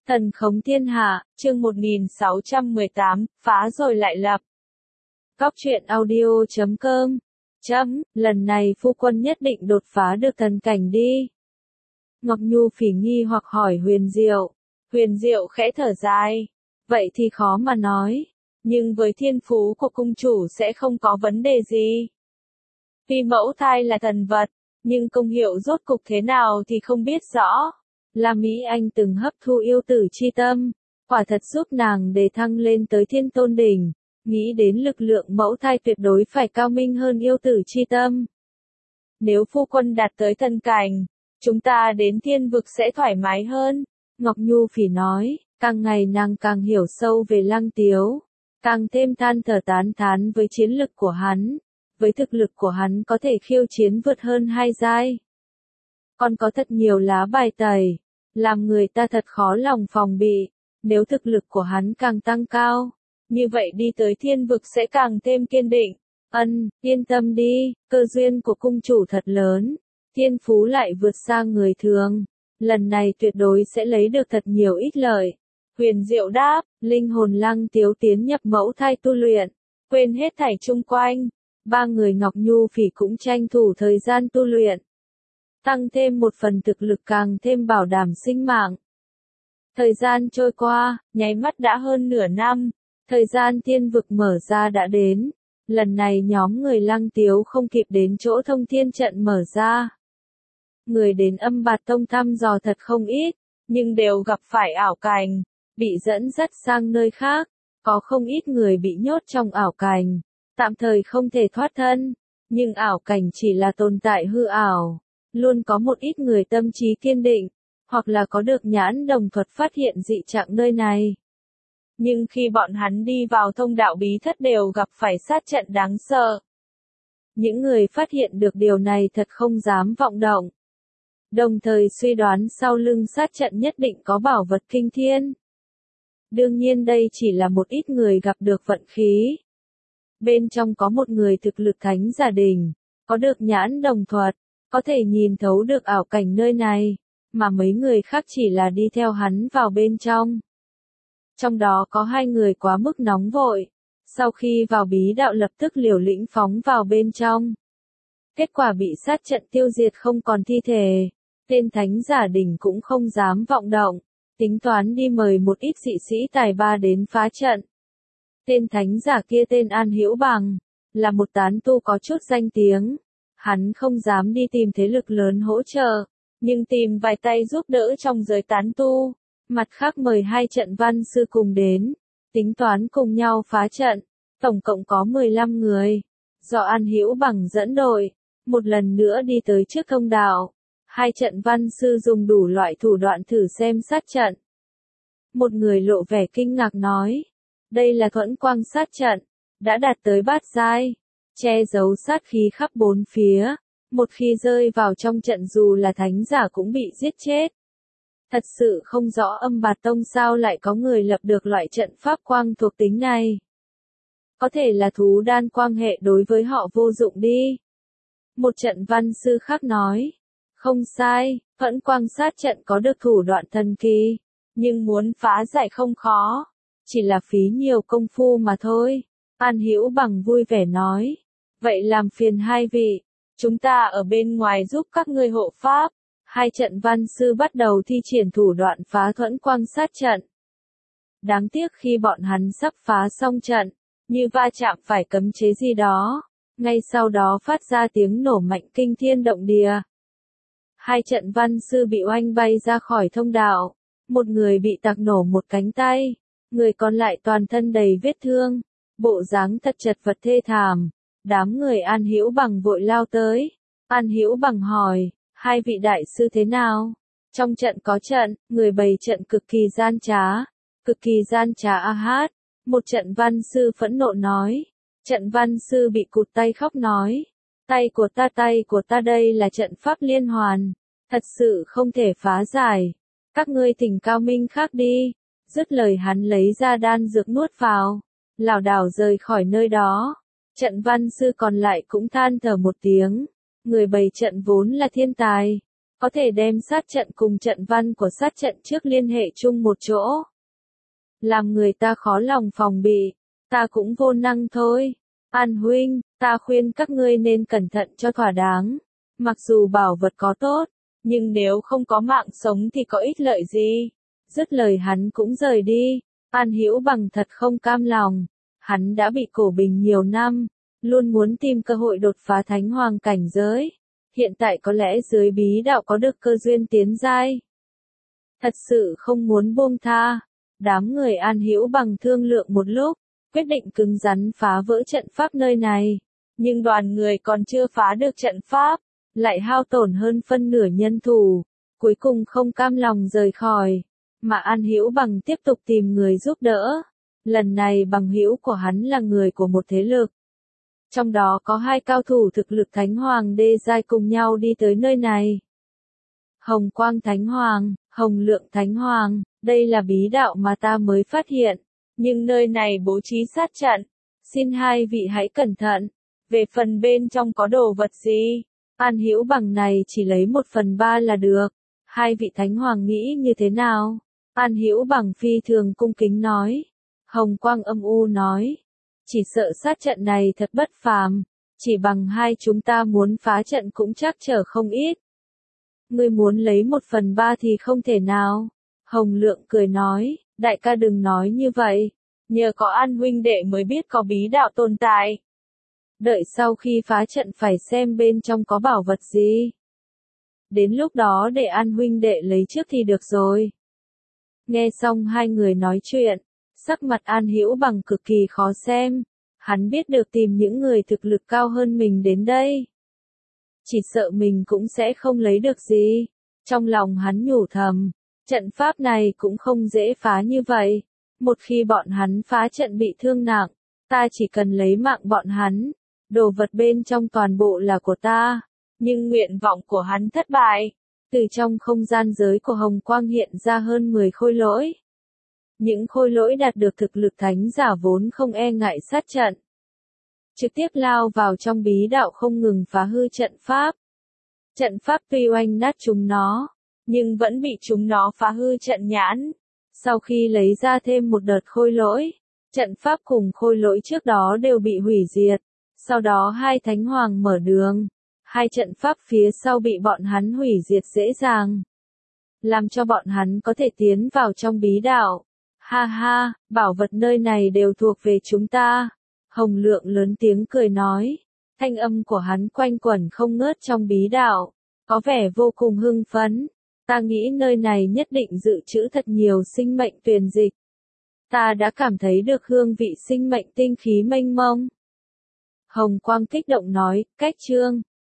Thần khống thiên hạ, chương 1618, phá rồi lại lập. Góc truyện audio.com. Lần này phu quân nhất định đột phá được thần cảnh đi. Ngọc Nhu phỉ nghi hoặc hỏi Huyền Diệu. Huyền Diệu khẽ thở dài. Vậy thì khó mà nói. Nhưng với thiên phú của cung chủ sẽ không có vấn đề gì. Tuy mẫu thai là thần vật, nhưng công hiệu rốt cục thế nào thì không biết rõ. La Mỹ Anh từng hấp thu yêu tử chi tâm, quả thật giúp nàng đề thăng lên tới thiên tôn đỉnh, nghĩ đến lực lượng mẫu thai tuyệt đối phải cao minh hơn yêu tử chi tâm. Nếu phu quân đạt tới thần cảnh, chúng ta đến thiên vực sẽ thoải mái hơn, Ngọc Nhu phỉ nói, càng ngày nàng càng hiểu sâu về Lăng Tiếu, càng thêm than thở tán thán với chiến lực của hắn, với thực lực của hắn có thể khiêu chiến vượt hơn 2 giai. Còn có thật nhiều lá bài tẩy, làm người ta thật khó lòng phòng bị, nếu thực lực của hắn càng tăng cao, như vậy đi tới thiên vực sẽ càng thêm kiên định. Yên tâm đi, cơ duyên của cung chủ thật lớn, thiên phú lại vượt xa người thường, lần này tuyệt đối sẽ lấy được thật nhiều ích lợi. Huyền Diệu đáp, linh hồn Lăng Tiếu tiến nhập mẫu thai tu luyện, quên hết thảy chung quanh, ba người Ngọc Nhu phỉ cũng tranh thủ thời gian tu luyện. Tăng thêm một phần thực lực càng thêm bảo đảm sinh mạng. Thời gian trôi qua, nháy mắt đã hơn nửa năm, thời gian thiên vực mở ra đã đến. Lần này nhóm người Lăng Tiếu không kịp đến chỗ thông thiên trận mở ra. Người đến Âm Bạt Tông thăm dò thật không ít, nhưng đều gặp phải ảo cảnh, bị dẫn dắt sang nơi khác, có không ít người bị nhốt trong ảo cảnh, tạm thời không thể thoát thân, nhưng ảo cảnh chỉ là tồn tại hư ảo. Luôn có một ít người tâm trí kiên định, hoặc là có được nhãn đồng thuật phát hiện dị trạng nơi này. Nhưng khi bọn hắn đi vào thông đạo bí thất đều gặp phải sát trận đáng sợ. Những người phát hiện được điều này thật không dám vọng động. Đồng thời suy đoán sau lưng sát trận nhất định có bảo vật kinh thiên. Đương nhiên đây chỉ là một ít người gặp được vận khí. Bên trong có một người thực lực thánh giả đỉnh, có được nhãn đồng thuật, có thể nhìn thấu được ảo cảnh nơi này, mà mấy người khác chỉ là đi theo hắn vào bên trong. Trong đó có 2 người quá mức nóng vội, sau khi vào bí đạo lập tức liều lĩnh phóng vào bên trong. Kết quả bị sát trận tiêu diệt không còn thi thể, tên thánh giả đỉnh cũng không dám vọng động, tính toán đi mời một ít dị sĩ tài ba đến phá trận. Tên thánh giả kia tên An Hữu Bằng, là một tán tu có chút danh tiếng. Hắn không dám đi tìm thế lực lớn hỗ trợ, nhưng tìm vài tay giúp đỡ trong giới tán tu. Mặt khác mời 2 trận văn sư cùng đến, tính toán cùng nhau phá trận. Tổng cộng có 15 người. Do An Hữu Bằng dẫn đội, một lần nữa đi tới trước thông đạo. 2 trận văn sư dùng đủ loại thủ đoạn thử xem sát trận. Một người lộ vẻ kinh ngạc nói, đây là thuẫn quang sát trận, đã đạt tới bát giai. Che giấu sát khí khắp bốn phía, một khi rơi vào trong trận dù là thánh giả cũng bị giết chết. Thật sự không rõ Âm Bạt Tông sao lại có người lập được loại trận pháp quang thuộc tính này. Có thể là thú đan quang hệ đối với họ vô dụng đi. Một trận văn sư khác nói, không sai, thuẫn quang sát trận có được thủ đoạn thần kỳ, nhưng muốn phá giải không khó, chỉ là phí nhiều công phu mà thôi. An Hữu Bằng vui vẻ nói. Vậy làm phiền 2 vị, chúng ta ở bên ngoài giúp các ngươi hộ pháp. 2 trận văn sư bắt đầu thi triển thủ đoạn phá thuẫn quang sát trận. Đáng tiếc khi bọn hắn sắp phá xong trận, như va chạm phải cấm chế gì đó, ngay sau đó phát ra tiếng nổ mạnh kinh thiên động địa. 2 trận văn sư bị oanh bay ra khỏi thông đạo, một người bị tạc nổ một cánh tay, người còn lại toàn thân đầy vết thương, bộ dáng thật chật vật thê thảm. Đám người An Hữu Bằng vội lao tới. An Hữu Bằng hỏi, 2 vị đại sư thế nào? Trong trận có trận, người bày trận cực kỳ gian trá. Cực kỳ gian trá a hát. Một trận văn sư phẫn nộ nói. Trận văn sư bị cụt tay khóc nói. Tay của ta đây là trận pháp liên hoàn. Thật sự không thể phá giải. Các ngươi thỉnh cao minh khác đi. Dứt lời hắn lấy ra đan dược nuốt vào. Lảo đảo rời khỏi nơi đó. Trận văn sư còn lại cũng than thở một tiếng, người bày trận vốn là thiên tài, có thể đem sát trận cùng trận văn của sát trận trước liên hệ chung một chỗ. Làm người ta khó lòng phòng bị, ta cũng vô năng thôi. An huynh, ta khuyên các ngươi nên cẩn thận cho thỏa đáng. Mặc dù bảo vật có tốt, nhưng nếu không có mạng sống thì có ích lợi gì. Dứt lời hắn cũng rời đi. An Hữu Bằng thật không cam lòng. Hắn đã bị cổ bình nhiều năm, luôn muốn tìm cơ hội đột phá thánh hoàng cảnh giới. Hiện tại có lẽ dưới bí đạo có được cơ duyên tiến giai. Thật sự không muốn buông tha. Đám người An Hữu Bằng thương lượng một lúc, quyết định cứng rắn phá vỡ trận pháp nơi này. Nhưng đoàn người còn chưa phá được trận pháp, lại hao tổn hơn phân nửa nhân thủ, cuối cùng không cam lòng rời khỏi. Mà An Hữu Bằng tiếp tục tìm người giúp đỡ. Lần này bằng hữu của hắn là người của một thế lực. Trong đó có 2 cao thủ thực lực Thánh Hoàng đê giai cùng nhau đi tới nơi này. Hồng Quang Thánh Hoàng, Hồng Lượng Thánh Hoàng, đây là bí đạo mà ta mới phát hiện. Nhưng nơi này bố trí sát trận. Xin hai vị hãy cẩn thận. Về phần bên trong có đồ vật gì? An Hữu Bằng này chỉ lấy 1/3 là được. Hai vị Thánh Hoàng nghĩ như thế nào? An Hữu Bằng phi thường cung kính nói. Hồng Quang âm u nói. Chỉ sợ sát trận này thật bất phàm. Chỉ bằng hai chúng ta muốn phá trận cũng chắc trở không ít. Ngươi muốn lấy 1/3 thì không thể nào. Hồng Lượng cười nói. Đại ca đừng nói như vậy. Nhờ có An huynh đệ mới biết có bí đạo tồn tại. Đợi sau khi phá trận phải xem bên trong có bảo vật gì. Đến lúc đó để An huynh đệ lấy trước thì được rồi. Nghe xong hai người nói chuyện, sắc mặt An Hữu Bằng cực kỳ khó xem. Hắn biết được tìm những người thực lực cao hơn mình đến đây. Chỉ sợ mình cũng sẽ không lấy được gì. Trong lòng hắn nhủ thầm, trận pháp này cũng không dễ phá như vậy. Một khi bọn hắn phá trận bị thương nặng, ta chỉ cần lấy mạng bọn hắn. Đồ vật bên trong toàn bộ là của ta. Nhưng nguyện vọng của hắn thất bại. Từ trong không gian giới của Hồng Quang hiện ra hơn 10 khôi lỗi. Những khôi lỗi đạt được thực lực thánh giả vốn không e ngại sát trận. Trực tiếp lao vào trong bí đạo không ngừng phá hư trận pháp. Trận pháp tuy oanh nát chúng nó, nhưng vẫn bị chúng nó phá hư trận nhãn. Sau khi lấy ra thêm một đợt khôi lỗi, trận pháp cùng khôi lỗi trước đó đều bị hủy diệt. Sau đó hai thánh hoàng mở đường. Hai trận pháp phía sau bị bọn hắn hủy diệt dễ dàng. Làm cho bọn hắn có thể tiến vào trong bí đạo. Ha ha, bảo vật nơi này đều thuộc về chúng ta. Hồng Lượng lớn tiếng cười nói. Thanh âm của hắn quanh quẩn không ngớt trong bí đạo. Có vẻ vô cùng hưng phấn. Ta nghĩ nơi này nhất định dự trữ thật nhiều sinh mệnh tuyền dịch. Ta đã cảm thấy được hương vị sinh mệnh tinh khí mênh mông. Hồng Quang kích động nói, cách chương.